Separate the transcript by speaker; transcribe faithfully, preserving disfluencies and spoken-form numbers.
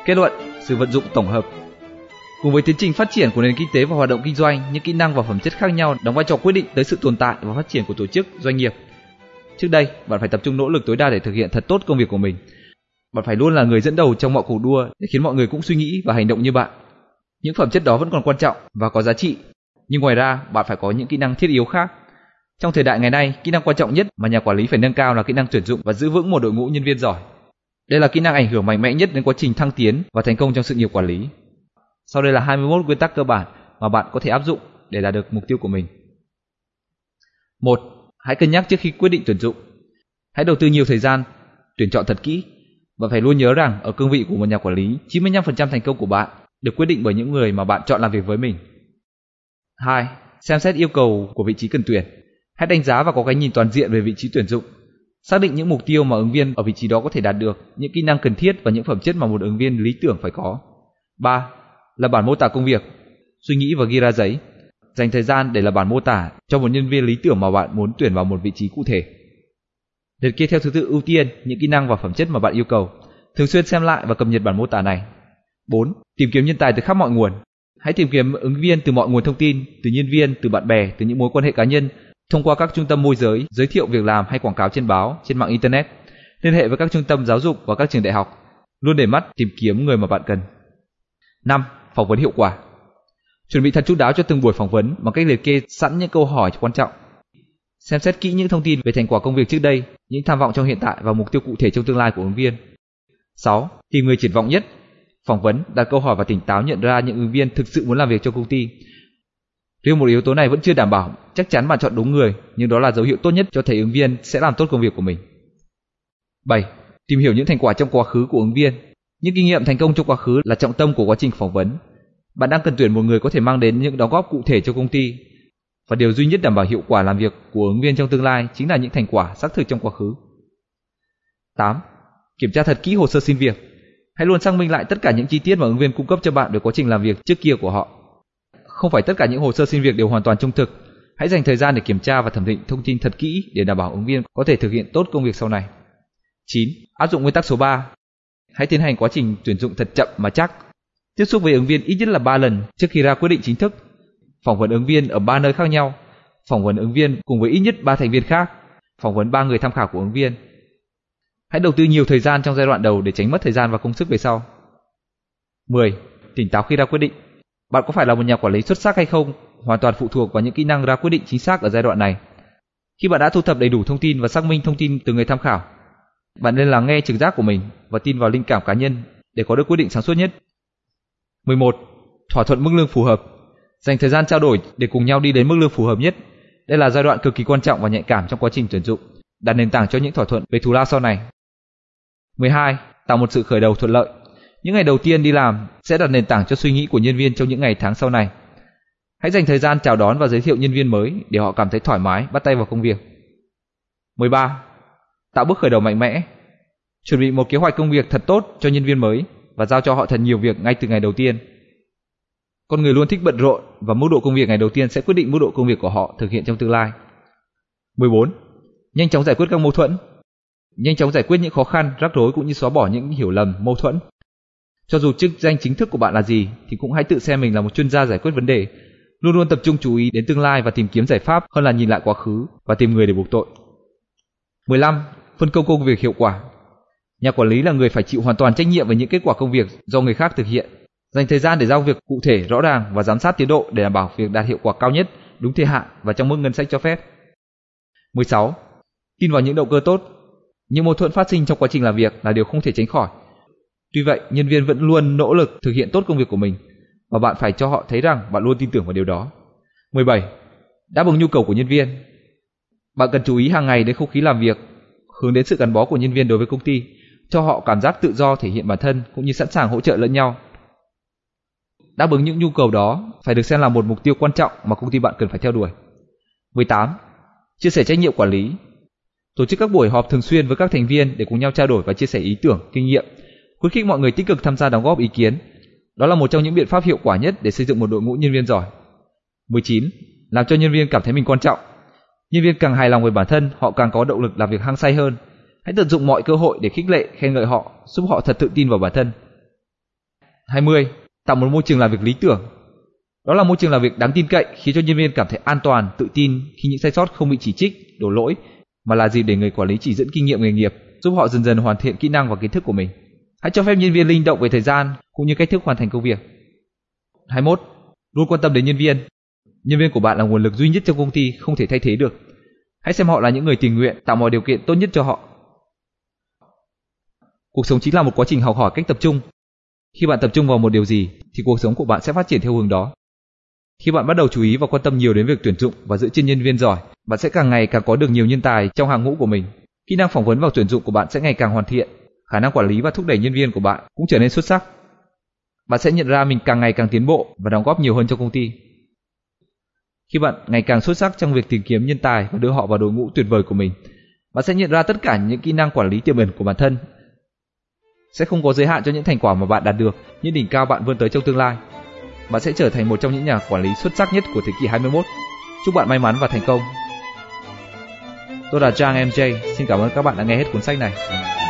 Speaker 1: Kết luận, sự vận dụng tổng hợp. Cùng với tiến trình phát triển của nền kinh tế và hoạt động kinh doanh, những kỹ năng và phẩm chất khác nhau đóng vai trò quyết định tới sự tồn tại và phát triển của tổ chức, doanh nghiệp. Trước đây, bạn phải tập trung nỗ lực tối đa để thực hiện thật tốt công việc của mình. Bạn phải luôn là người dẫn đầu trong mọi cuộc đua để khiến mọi người cũng suy nghĩ và hành động như bạn. Những phẩm chất đó vẫn còn quan trọng và có giá trị, nhưng ngoài ra, bạn phải có những kỹ năng thiết yếu khác. Trong thời đại ngày nay, kỹ năng quan trọng nhất mà nhà quản lý phải nâng cao là kỹ năng tuyển dụng và giữ vững một đội ngũ nhân viên giỏi. Đây là kỹ năng ảnh hưởng mạnh mẽ nhất đến quá trình thăng tiến và thành công trong sự nghiệp quản lý. Sau đây là hai mươi mốt nguyên tắc cơ bản mà bạn có thể áp dụng để đạt được mục tiêu của mình. một. Hãy cân nhắc trước khi quyết định tuyển dụng. Hãy đầu tư nhiều thời gian, tuyển chọn thật kỹ. Bạn phải luôn nhớ rằng ở cương vị của một nhà quản lý, chín mươi lăm phần trăm thành công của bạn được quyết định bởi những người mà bạn chọn làm việc với mình. hai. Xem xét yêu cầu của vị trí cần tuyển. Hãy đánh giá và có cái nhìn toàn diện về vị trí tuyển dụng. Xác định những mục tiêu mà ứng viên ở vị trí đó có thể đạt được, những kỹ năng cần thiết và những phẩm chất mà một ứng viên lý tưởng phải có. ba. Là bản mô tả công việc. Suy nghĩ và ghi ra giấy. Dành thời gian để làm bản mô tả cho một nhân viên lý tưởng mà bạn muốn tuyển vào một vị trí cụ thể. Liệt kê theo thứ tự ưu tiên những kỹ năng và phẩm chất mà bạn yêu cầu. Thường xuyên xem lại và cập nhật bản mô tả này. bốn. Tìm kiếm nhân tài từ khắp mọi nguồn. Hãy tìm kiếm ứng viên từ mọi nguồn thông tin, từ nhân viên, từ bạn bè, từ những mối quan hệ cá nhân, thông qua các trung tâm môi giới, giới thiệu việc làm hay quảng cáo trên báo, trên mạng internet. Liên hệ với các trung tâm giáo dục và các trường đại học. Luôn để mắt tìm kiếm người mà bạn cần. năm. Phỏng vấn hiệu quả. Chuẩn bị thật chu đáo cho từng buổi phỏng vấn bằng cách liệt kê sẵn những câu hỏi quan trọng. Xem xét kỹ những thông tin về thành quả công việc trước đây, những tham vọng trong hiện tại và mục tiêu cụ thể trong tương lai của ứng viên. sáu. Tìm người triển vọng nhất. Phỏng vấn, đặt câu hỏi và tỉnh táo nhận ra những ứng viên thực sự muốn làm việc cho công ty. Nếu một yếu tố này vẫn chưa đảm bảo, chắc chắn bạn chọn đúng người, nhưng đó là dấu hiệu tốt nhất cho thấy ứng viên sẽ làm tốt công việc của mình. bảy. Tìm hiểu những thành quả trong quá khứ của ứng viên. Những kinh nghiệm thành công trong quá khứ là trọng tâm của quá trình phỏng vấn. Bạn đang cần tuyển một người có thể mang đến những đóng góp cụ thể cho công ty. Và điều duy nhất đảm bảo hiệu quả làm việc của ứng viên trong tương lai chính là những thành quả xác thực trong quá khứ. tám. Kiểm tra thật kỹ hồ sơ xin việc. Hãy luôn xác minh lại tất cả những chi tiết mà ứng viên cung cấp cho bạn về quá trình làm việc trước kia của họ. Không phải tất cả những hồ sơ xin việc đều hoàn toàn trung thực. Hãy dành thời gian để kiểm tra và thẩm định thông tin thật kỹ để đảm bảo ứng viên có thể thực hiện tốt công việc sau này. chín. Áp dụng nguyên tắc số ba. Hãy tiến hành quá trình tuyển dụng thật chậm mà chắc. Tiếp xúc với ứng viên ít nhất là ba lần trước khi ra quyết định chính thức. Phỏng vấn ứng viên ở ba nơi khác nhau. Phỏng vấn ứng viên cùng với ít nhất ba thành viên khác. Phỏng vấn ba người tham khảo của ứng viên. Hãy đầu tư nhiều thời gian trong giai đoạn đầu để tránh mất thời gian và công sức về sau. mười. Tỉnh táo khi ra quyết định. Bạn có phải là một nhà quản lý xuất sắc hay không hoàn toàn phụ thuộc vào những kỹ năng ra quyết định chính xác ở giai đoạn này. Khi bạn đã thu thập đầy đủ thông tin và xác minh thông tin từ người tham khảo, bạn nên lắng nghe trực giác của mình và tin vào linh cảm cá nhân để có được quyết định sáng suốt nhất. mười một. Thỏa thuận mức lương phù hợp. Dành thời gian trao đổi để cùng nhau đi đến mức lương phù hợp nhất. Đây là giai đoạn cực kỳ quan trọng và nhạy cảm trong quá trình tuyển dụng, đặt nền tảng cho những thỏa thuận về thù lao sau này. mười hai. Tạo một sự khởi đầu thuận lợi. Những ngày đầu tiên đi làm sẽ đặt nền tảng cho suy nghĩ của nhân viên trong những ngày tháng sau này. Hãy dành thời gian chào đón và giới thiệu nhân viên mới để họ cảm thấy thoải mái bắt tay vào công việc. mười ba. Tạo bước khởi đầu mạnh mẽ. Chuẩn bị một kế hoạch công việc thật tốt cho nhân viên mới và giao cho họ thật nhiều việc ngay từ ngày đầu tiên. Con người luôn thích bận rộn và mức độ công việc ngày đầu tiên sẽ quyết định mức độ công việc của họ thực hiện trong tương lai. mười bốn. Nhanh chóng giải quyết các mâu thuẫn. Nhanh chóng giải quyết những khó khăn, rắc rối cũng như xóa bỏ những hiểu lầm, mâu thuẫn. Cho dù chức danh chính thức của bạn là gì thì cũng hãy tự xem mình là một chuyên gia giải quyết vấn đề. Luôn luôn tập trung chú ý đến tương lai và tìm kiếm giải pháp hơn là nhìn lại quá khứ và tìm người để buộc tội. mười lăm. Phân công công việc hiệu quả. Nhà quản lý là người phải chịu hoàn toàn trách nhiệm về những kết quả công việc do người khác thực hiện. Dành thời gian để giao việc cụ thể, rõ ràng và giám sát tiến độ để đảm bảo việc đạt hiệu quả cao nhất, đúng thời hạn và trong mức ngân sách cho phép. mười sáu. Tin vào những động cơ tốt. Những mâu thuẫn phát sinh trong quá trình làm việc là điều không thể tránh khỏi. Tuy vậy, nhân viên vẫn luôn nỗ lực thực hiện tốt công việc của mình và bạn phải cho họ thấy rằng bạn luôn tin tưởng vào điều đó. mười bảy. Đáp ứng nhu cầu của nhân viên. Bạn cần chú ý hàng ngày đến không khí làm việc, hướng đến sự gắn bó của nhân viên đối với công ty, cho họ cảm giác tự do thể hiện bản thân cũng như sẵn sàng hỗ trợ lẫn nhau. Đáp ứng những nhu cầu đó phải được xem là một mục tiêu quan trọng mà công ty bạn cần phải theo đuổi. mười tám. Chia sẻ trách nhiệm quản lý. Tổ chức các buổi họp thường xuyên với các thành viên để cùng nhau trao đổi và chia sẻ ý tưởng, kinh nghiệm, khuyến khích mọi người tích cực tham gia đóng góp ý kiến. Đó là một trong những biện pháp hiệu quả nhất để xây dựng một đội ngũ nhân viên giỏi. mười chín. Làm cho nhân viên cảm thấy mình quan trọng. Nhân viên càng hài lòng về bản thân, họ càng có động lực làm việc hăng say hơn. Hãy tận dụng mọi cơ hội để khích lệ, khen ngợi họ, giúp họ thật tự tin vào bản thân. hai mươi. Tạo một môi trường làm việc lý tưởng. Đó là môi trường làm việc đáng tin cậy, khiến cho nhân viên cảm thấy an toàn, tự tin khi những sai sót không bị chỉ trích, đổ lỗi, mà là dịp để người quản lý chỉ dẫn kinh nghiệm nghề nghiệp, giúp họ dần dần hoàn thiện kỹ năng và kiến thức của mình. Hãy cho phép nhân viên linh động về thời gian cũng như cách thức hoàn thành công việc. hai mươi mốt. Luôn quan tâm đến nhân viên. Nhân viên của bạn là nguồn lực duy nhất trong công ty, không thể thay thế được. Hãy xem họ là những người tình nguyện, tạo mọi điều kiện tốt nhất cho họ. Cuộc sống chính là một quá trình học hỏi cách tập trung. Khi bạn tập trung vào một điều gì, thì cuộc sống của bạn sẽ phát triển theo hướng đó. Khi bạn bắt đầu chú ý và quan tâm nhiều đến việc tuyển dụng và giữ chân nhân viên giỏi, bạn sẽ càng ngày càng có được nhiều nhân tài trong hàng ngũ của mình. Kỹ năng phỏng vấn và tuyển dụng của bạn sẽ ngày càng hoàn thiện, khả năng quản lý và thúc đẩy nhân viên của bạn cũng trở nên xuất sắc. Bạn sẽ nhận ra mình càng ngày càng tiến bộ và đóng góp nhiều hơn cho công ty. Khi bạn ngày càng xuất sắc trong việc tìm kiếm nhân tài và đưa họ vào đội ngũ tuyệt vời của mình, bạn sẽ nhận ra tất cả những kỹ năng quản lý tiềm ẩn của bản thân sẽ không có giới hạn cho những thành quả mà bạn đạt được, những đỉnh cao bạn vươn tới trong tương lai. Bạn sẽ trở thành một trong những nhà quản lý xuất sắc nhất của thế kỷ hai mươi mốt. Chúc bạn may mắn và thành công. Tôi là Trang em gi, xin cảm ơn các bạn đã nghe hết cuốn sách này.